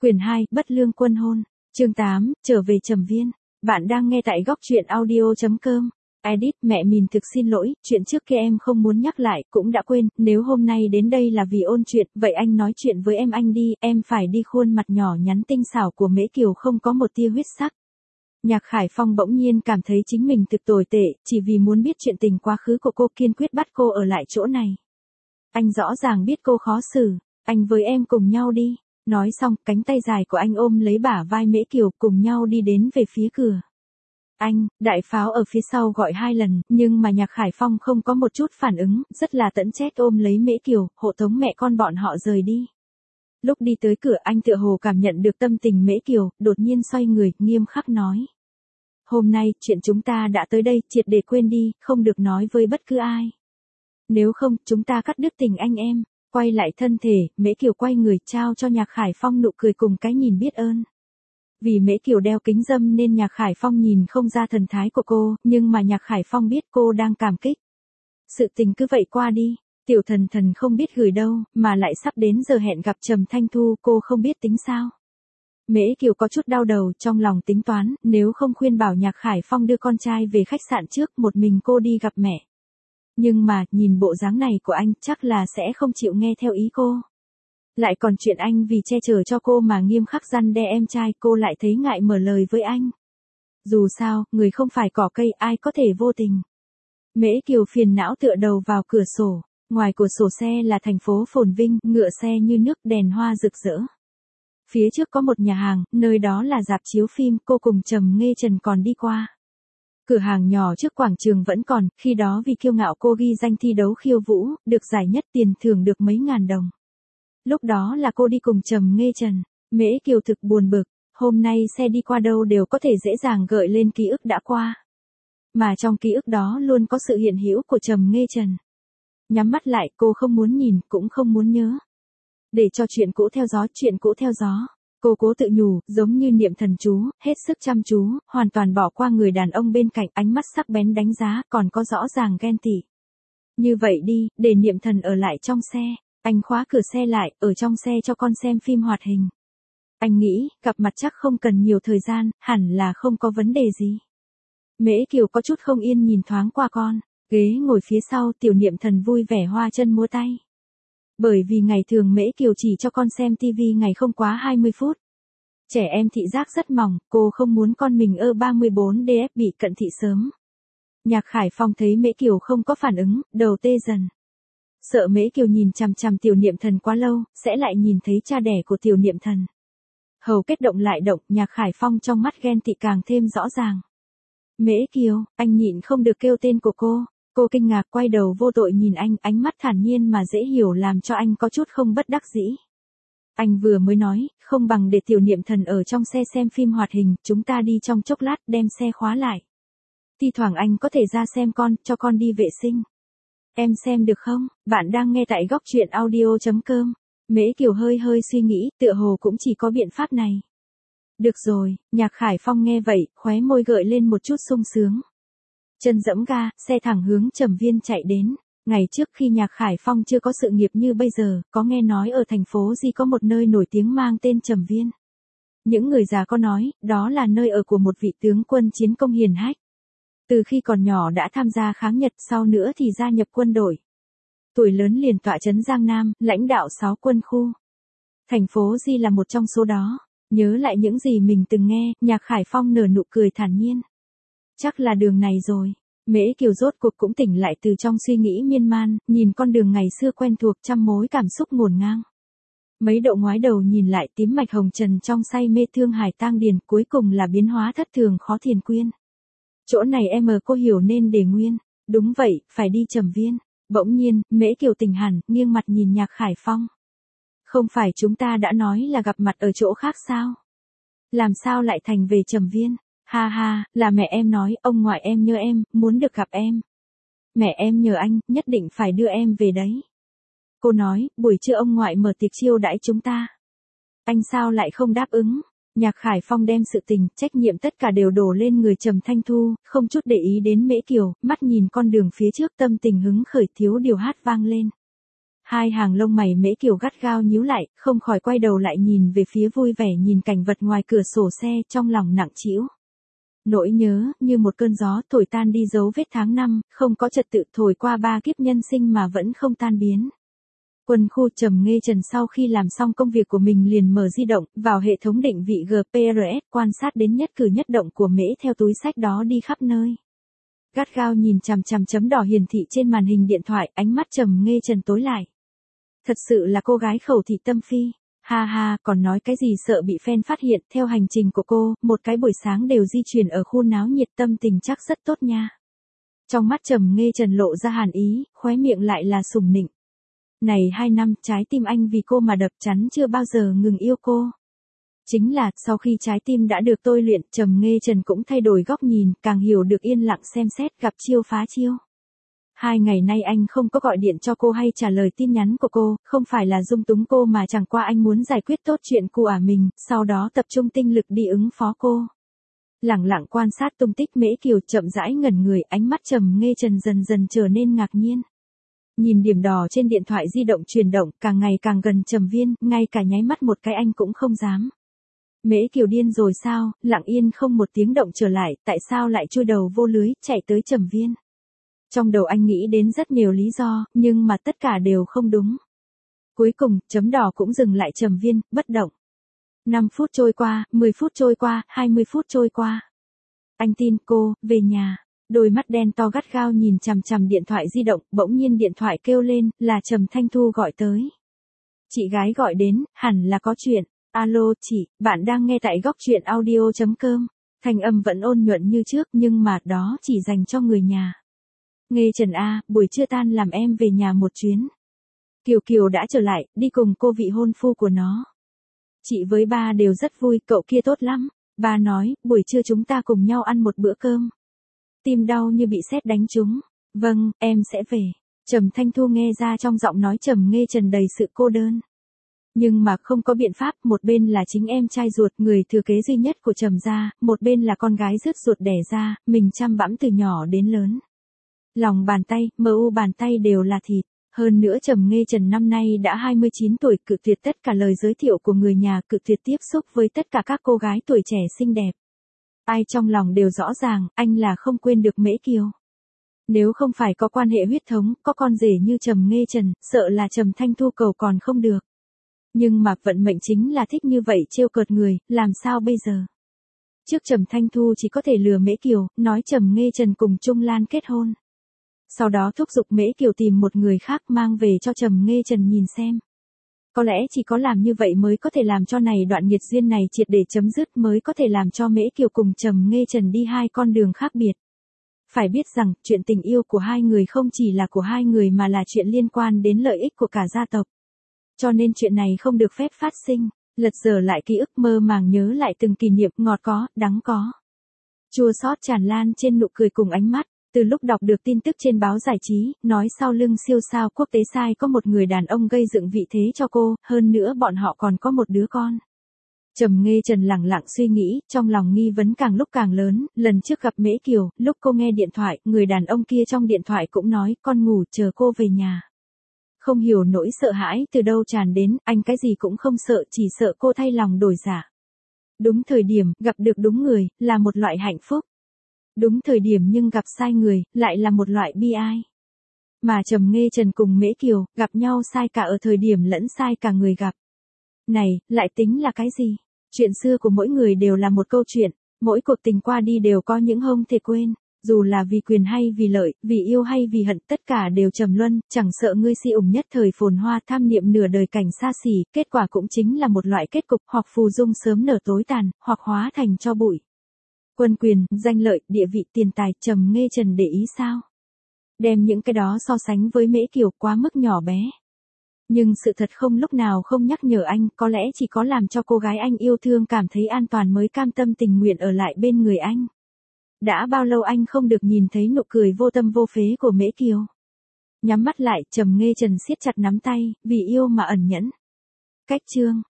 Quyển 2, Bất lương quân hôn. Chương 8, trở về Trầm Viên. Bạn đang nghe tại góc truyện audio.com. Edit, mẹ mình thực xin lỗi, chuyện trước kia em không muốn nhắc lại, cũng đã quên, nếu hôm nay đến đây là vì ôn chuyện, vậy anh nói chuyện với em anh đi, em phải đi. Khuôn mặt nhỏ nhắn tinh xảo của Mễ Kiều không có một tia huyết sắc. Nhạc Khải Phong bỗng nhiên cảm thấy chính mình thực tồi tệ, chỉ vì muốn biết chuyện tình quá khứ của cô kiên quyết bắt cô ở lại chỗ này. Anh rõ ràng biết cô khó xử, anh với em cùng nhau đi. Nói xong, cánh tay dài của anh ôm lấy bả vai Mễ Kiều, cùng nhau đi đến về phía cửa. Anh, đại pháo ở phía sau gọi 2 lần, nhưng mà Nhạc Khải Phong không có một chút phản ứng, rất là tẫn chét ôm lấy Mễ Kiều, hộ tống mẹ con bọn họ rời đi. Lúc đi tới cửa anh tựa hồ cảm nhận được tâm tình Mễ Kiều, đột nhiên xoay người, nghiêm khắc nói. Hôm nay, chuyện chúng ta đã tới đây, triệt để quên đi, không được nói với bất cứ ai. Nếu không, chúng ta cắt đứt tình anh em. Quay lại thân thể, Mễ Kiều quay người trao cho Nhạc Khải Phong nụ cười cùng cái nhìn biết ơn. Vì Mễ Kiều đeo kính râm nên Nhạc Khải Phong nhìn không ra thần thái của cô, nhưng mà Nhạc Khải Phong biết cô đang cảm kích. Sự tình cứ vậy qua đi, Tiểu Thần Thần không biết gửi đâu, mà lại sắp đến giờ hẹn gặp Trầm Thanh Thu, cô không biết tính sao. Mễ Kiều có chút đau đầu, trong lòng tính toán, nếu không khuyên bảo Nhạc Khải Phong đưa con trai về khách sạn trước, một mình cô đi gặp mẹ. Nhưng mà, nhìn bộ dáng này của anh, chắc là sẽ không chịu nghe theo ý cô. Lại còn chuyện anh vì che chở cho cô mà nghiêm khắc răn đe em trai, cô lại thấy ngại mở lời với anh. Dù sao, người không phải cỏ cây, ai có thể vô tình. Mễ Kiều phiền não tựa đầu vào cửa sổ, ngoài cửa sổ xe là thành phố phồn vinh, ngựa xe như nước, đèn hoa rực rỡ. Phía trước có một nhà hàng, nơi đó là rạp chiếu phim, cô cùng Trầm Nghê Trần còn đi qua. Cửa hàng nhỏ trước quảng trường vẫn còn, khi đó vì kiêu ngạo cô ghi danh thi đấu khiêu vũ, được giải nhất, tiền thưởng được mấy ngàn đồng. Lúc đó là cô đi cùng Trầm Nghê Trần. Mễ Kiều thực buồn bực, hôm nay xe đi qua đâu đều có thể dễ dàng gợi lên ký ức đã qua. Mà trong ký ức đó luôn có sự hiện hữu của Trầm Nghê Trần. Nhắm mắt lại, cô không muốn nhìn, cũng không muốn nhớ. Để cho chuyện cũ theo gió, chuyện cũ theo gió. Cô cố tự nhủ, giống như niệm thần chú, hết sức chăm chú, hoàn toàn bỏ qua người đàn ông bên cạnh, ánh mắt sắc bén đánh giá, còn có rõ ràng ghen tị. Như vậy đi, để niệm thần ở lại trong xe. Anh khóa cửa xe lại, ở trong xe cho con xem phim hoạt hình. Anh nghĩ, gặp mặt chắc không cần nhiều thời gian, hẳn là không có vấn đề gì. Mễ Kiều có chút không yên nhìn thoáng qua con, ghế ngồi phía sau, Tiểu Niệm Thần vui vẻ hoa chân múa tay. Bởi vì ngày thường Mễ Kiều chỉ cho con xem tivi ngày không quá 20 phút. Trẻ em thị giác rất mỏng, cô không muốn con mình 34DF bị cận thị sớm. Nhạc Khải Phong thấy Mễ Kiều không có phản ứng, đầu tê dần. Sợ Mễ Kiều nhìn chằm chằm Tiểu Niệm Thần quá lâu, sẽ lại nhìn thấy cha đẻ của Tiểu Niệm Thần. Hầu kết động lại động, Nhạc Khải Phong trong mắt ghen tị càng thêm rõ ràng. Mễ Kiều, anh nhịn không được kêu tên của cô. Cô kinh ngạc quay đầu vô tội nhìn anh, ánh mắt thản nhiên mà dễ hiểu làm cho anh có chút không bất đắc dĩ. Anh vừa mới nói, không bằng để Tiểu Niệm Thần ở trong xe xem phim hoạt hình, chúng ta đi trong chốc lát đem xe khóa lại. Thi thoảng anh có thể ra xem con, cho con đi vệ sinh. Em xem được không? Bạn đang nghe tại góc truyện audio.com. Mễ Kiều hơi suy nghĩ, tựa hồ cũng chỉ có biện pháp này. Được rồi, Nhạc Khải Phong nghe vậy, khóe môi gợi lên một chút sung sướng. Chân giẫm ga, xe thẳng hướng Trầm Viên chạy đến. Ngày trước khi Nhạc Khải Phong chưa có sự nghiệp như bây giờ, có nghe nói ở thành phố Di có một nơi nổi tiếng mang tên Trầm Viên. Những người già có nói, đó là nơi ở của một vị tướng quân chiến công hiển hách. Từ khi còn nhỏ đã tham gia kháng Nhật, sau nữa thì gia nhập quân đội. Tuổi lớn liền tọa trấn Giang Nam, lãnh đạo 6 quân khu. Thành phố Di là một trong số đó. Nhớ lại những gì mình từng nghe, Nhạc Khải Phong nở nụ cười thản nhiên. Chắc là đường này rồi. Mễ Kiều rốt cuộc cũng tỉnh lại từ trong suy nghĩ miên man, nhìn con đường ngày xưa quen thuộc, trăm mối cảm xúc ngổn ngang. Mấy độ ngoái đầu nhìn lại, tím mạch hồng trần trong say mê thương hải tang điền, cuối cùng là biến hóa thất thường khó thiền quyên. Chỗ này cô hiểu nên để nguyên. Đúng vậy, phải đi Trầm Viên. Bỗng nhiên, Mễ Kiều tỉnh hẳn, nghiêng mặt nhìn Nhạc Khải Phong. Không phải chúng ta đã nói là gặp mặt ở chỗ khác sao? Làm sao lại thành về Trầm Viên? Ha ha, là mẹ em nói, ông ngoại em nhớ em, muốn được gặp em. Mẹ em nhờ anh, nhất định phải đưa em về đấy. Cô nói, buổi trưa ông ngoại mở tiệc chiêu đãi chúng ta. Anh sao lại không đáp ứng? Nhạc Khải Phong đem sự tình, trách nhiệm tất cả đều đổ lên người Trầm Thanh Thu, không chút để ý đến Mễ Kiều, mắt nhìn con đường phía trước, tâm tình hứng khởi, thiếu điều hát vang lên. Hai hàng lông mày Mễ Kiều gắt gao nhíu lại, không khỏi quay đầu lại nhìn về phía vui vẻ nhìn cảnh vật ngoài cửa sổ xe, trong lòng nặng trĩu. Nỗi nhớ, như một cơn gió thổi tan đi dấu vết tháng năm, không có trật tự thổi qua 3 kiếp nhân sinh mà vẫn không tan biến. Quân khu Trầm Nghê Trần sau khi làm xong công việc của mình liền mở di động, vào hệ thống định vị GPRS quan sát đến nhất cử nhất động của Mễ theo túi sách đó đi khắp nơi. Gắt gao nhìn chằm chằm chấm đỏ hiển thị trên màn hình điện thoại, ánh mắt Trầm Nghê Trần tối lại. Thật sự là cô gái khẩu thị tâm phi. Ha ha, còn nói cái gì sợ bị fan phát hiện, theo hành trình của cô, một cái buổi sáng đều di chuyển ở khu náo nhiệt tâm tình chắc rất tốt nha. Trong mắt Trầm Nghê Trần lộ ra hàn ý, khóe miệng lại là sủng nịnh. Này 2 năm, trái tim anh vì cô mà đập chắn chưa bao giờ ngừng yêu cô. Chính là, sau khi trái tim đã được tôi luyện, Trầm Nghê Trần cũng thay đổi góc nhìn, càng hiểu được yên lặng xem xét, gặp chiêu phá chiêu. 2 ngày nay anh không có gọi điện cho cô hay trả lời tin nhắn của cô, không phải là dung túng cô mà chẳng qua anh muốn giải quyết tốt chuyện của mình, sau đó tập trung tinh lực đi ứng phó cô. Lẳng lặng quan sát tung tích Mễ Kiều, chậm rãi ngẩn người, ánh mắt Trầm Nghê Trần dần dần trở nên ngạc nhiên. Nhìn điểm đỏ trên điện thoại di động chuyển động, càng ngày càng gần Trầm Viên, ngay cả nháy mắt một cái anh cũng không dám. Mễ Kiều điên rồi sao, lặng yên không một tiếng động trở lại, tại sao lại chui đầu vô lưới, chạy tới Trầm Viên. Trong đầu anh nghĩ đến rất nhiều lý do, nhưng mà tất cả đều không đúng. Cuối cùng, chấm đỏ cũng dừng lại Trầm Viên, bất động. 5 phút trôi qua, 10 phút trôi qua, 20 phút trôi qua. Anh tin cô, về nhà. Đôi mắt đen to gắt gao nhìn chằm chằm điện thoại di động, bỗng nhiên điện thoại kêu lên, là Trầm Thanh Thu gọi tới. Chị gái gọi đến, hẳn là có chuyện. Alo chị, bạn đang nghe tại góc truyện audio.com. Thanh âm vẫn ôn nhuận như trước nhưng mà đó chỉ dành cho người nhà. Nghê Trần A, buổi trưa tan làm em về nhà một chuyến. Kiều Kiều đã trở lại, đi cùng cô vị hôn phu của nó. Chị với ba đều rất vui, cậu kia tốt lắm. Ba nói, buổi trưa chúng ta cùng nhau ăn một bữa cơm. Tim đau như bị sét đánh trúng. Vâng, em sẽ về. Trầm Thanh Thu nghe ra trong giọng nói Trầm Nghê Trần đầy sự cô đơn. Nhưng mà không có biện pháp, một bên là chính em trai ruột, người thừa kế duy nhất của Trầm gia, một bên là con gái rứt ruột đẻ ra, mình chăm bẵm từ nhỏ đến lớn. Lòng bàn tay, bàn tay đều là thịt. Hơn nữa Trầm Nghê Trần năm nay đã 29 tuổi, cự tuyệt tất cả lời giới thiệu của người nhà, cự tuyệt tiếp xúc với tất cả các cô gái tuổi trẻ xinh đẹp. Ai trong lòng đều rõ ràng, anh là không quên được Mễ Kiều. Nếu không phải có quan hệ huyết thống, có con rể như Trầm Nghê Trần, sợ là Trầm Thanh Thu cầu còn không được. Nhưng mà vận mệnh chính là thích như vậy trêu cợt người, làm sao bây giờ? Trước Trầm Thanh Thu chỉ có thể lừa Mễ Kiều, nói Trầm Nghê Trần cùng Trung Lan kết hôn. Sau đó thúc giục Mễ Kiều tìm một người khác mang về cho Trầm Nghê Trần nhìn xem. Có lẽ chỉ có làm như vậy mới có thể làm cho này đoạn nghiệt duyên này triệt để chấm dứt, mới có thể làm cho Mễ Kiều cùng Trầm Nghê Trần đi hai con đường khác biệt. Phải biết rằng, chuyện tình yêu của hai người không chỉ là của hai người mà là chuyện liên quan đến lợi ích của cả gia tộc. Cho nên chuyện này không được phép phát sinh. Lật dở lại ký ức, mơ màng nhớ lại từng kỷ niệm, ngọt có, đắng có. Chua xót tràn lan trên nụ cười cùng ánh mắt. Từ lúc đọc được tin tức trên báo giải trí, nói sau lưng siêu sao quốc tế sai có một người đàn ông gây dựng vị thế cho cô, hơn nữa bọn họ còn có một đứa con. Trầm Nghê Trần lẳng lặng suy nghĩ, trong lòng nghi vấn càng lúc càng lớn, lần trước gặp Mễ Kiều, lúc cô nghe điện thoại, người đàn ông kia trong điện thoại cũng nói, con ngủ chờ cô về nhà. Không hiểu nỗi sợ hãi từ đâu tràn đến, anh cái gì cũng không sợ, chỉ sợ cô thay lòng đổi dạ. Đúng thời điểm, gặp được đúng người, là một loại hạnh phúc. Đúng thời điểm nhưng gặp sai người, lại là một loại bi ai. Mà Trầm Nghê Trần cùng Mễ Kiều, gặp nhau sai cả ở thời điểm lẫn sai cả người gặp. Này, lại tính là cái gì? Chuyện xưa của mỗi người đều là một câu chuyện, mỗi cuộc tình qua đi đều có những không thể quên. Dù là vì quyền hay vì lợi, vì yêu hay vì hận, tất cả đều trầm luân, chẳng sợ ngươi si ủng nhất thời phồn hoa, tham niệm nửa đời cảnh xa xỉ, kết quả cũng chính là một loại kết cục, hoặc phù dung sớm nở tối tàn, hoặc hóa thành tro bụi. Quân quyền, danh lợi, địa vị, tiền tài, Trầm Nghê Trần để ý sao? Đem những cái đó so sánh với Mễ Kiều quá mức nhỏ bé. Nhưng sự thật không lúc nào không nhắc nhở anh, có lẽ chỉ có làm cho cô gái anh yêu thương cảm thấy an toàn mới cam tâm tình nguyện ở lại bên người anh. Đã bao lâu anh không được nhìn thấy nụ cười vô tâm vô phế của Mễ Kiều. Nhắm mắt lại, Trầm Nghê Trần siết chặt nắm tay, vì yêu mà ẩn nhẫn. Cách chương.